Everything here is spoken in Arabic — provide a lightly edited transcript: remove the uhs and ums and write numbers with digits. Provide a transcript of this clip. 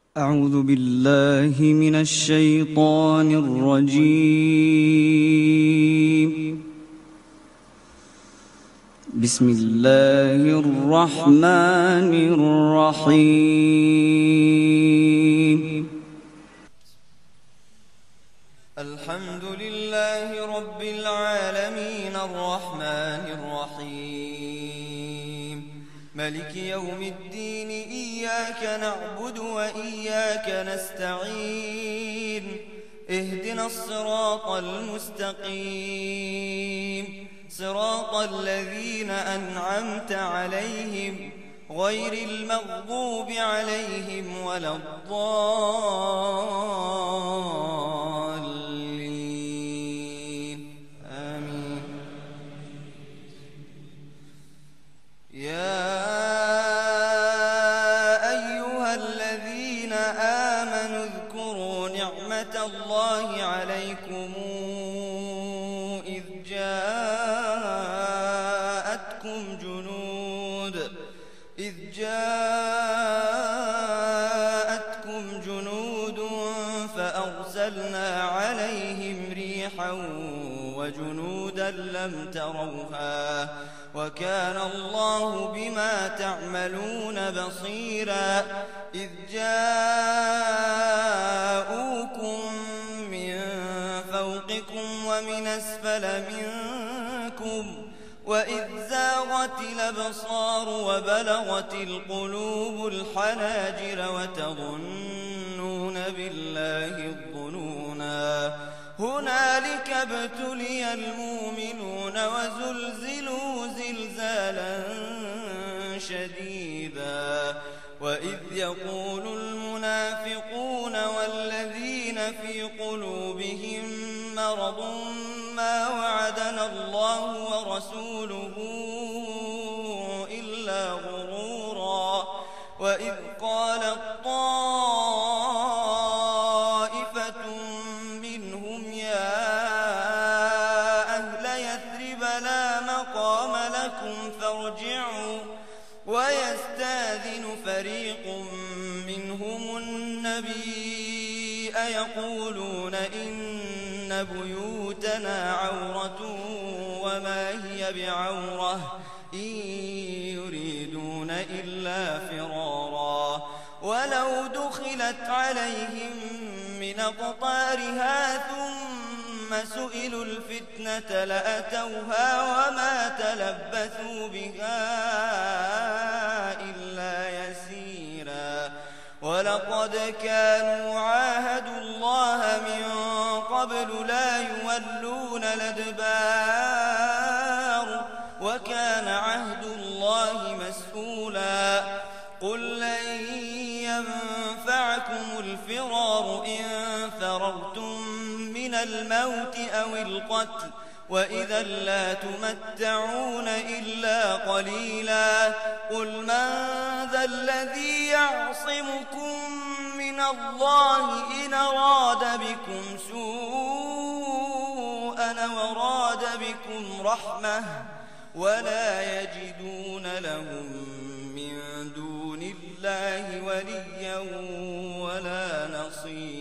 أعوذ بالله من الشيطان الرجيم. بسم الله الرحمن الرحيم. الحمد لله رب العالمين الرحمن الرحيم ملك يوم الدين إياك نعبد وإياك نستعين اهدنا الصراط المستقيم صراط الذين أنعمت عليهم غير المغضوب عليهم ولا الضالين آمين. يا أيها الذين آمنوا اذكروا نعمة الله عليكم إذ جاءتكم جنود فأرسلنا عليهم ريحا وجنودا لم تروها وكان الله بما تعملون بصيرا. إذ جاءوكم من فوقكم ومن أسفل منكم وإذ زاغت الأبصار وبلغت القلوب الحناجر وتظنون بالله الظنونا هنالك ابتلي المؤمنون وزلزلوا زلزالا شديدا. وإذ يقول المنافقون والذين في قلوبهم مرض ما وعدنا الله ورسوله إلا غرورا. وإذ قالت طائفة منهم يا أهل يثرب لا مقام لكم فارجعوا ويستاذن فريق منهم النبي يقولون إن بيوتنا عورة وما هي بعورة إن يريدون إلا فرارا. ولو دخلت عليهم من أقطارها ثم سئلوا الفتنة لأتوها وما تلبثوا بها إلا يسيرا. ولقد كانوا عاهدوا الله من قبل لا يولون الأدبار وكان عهد الله مسؤولا. قل لن ينفعكم الفرار إن فررتم من الموت أو القتل وإذا لا تمتعون إلا قليلا. قل من ذا الذي يعصمكم من الله إن أراد بكم سوءا وراد بكم رحمة ولا يجدون لهم من دون الله وليا ولا نصيرا.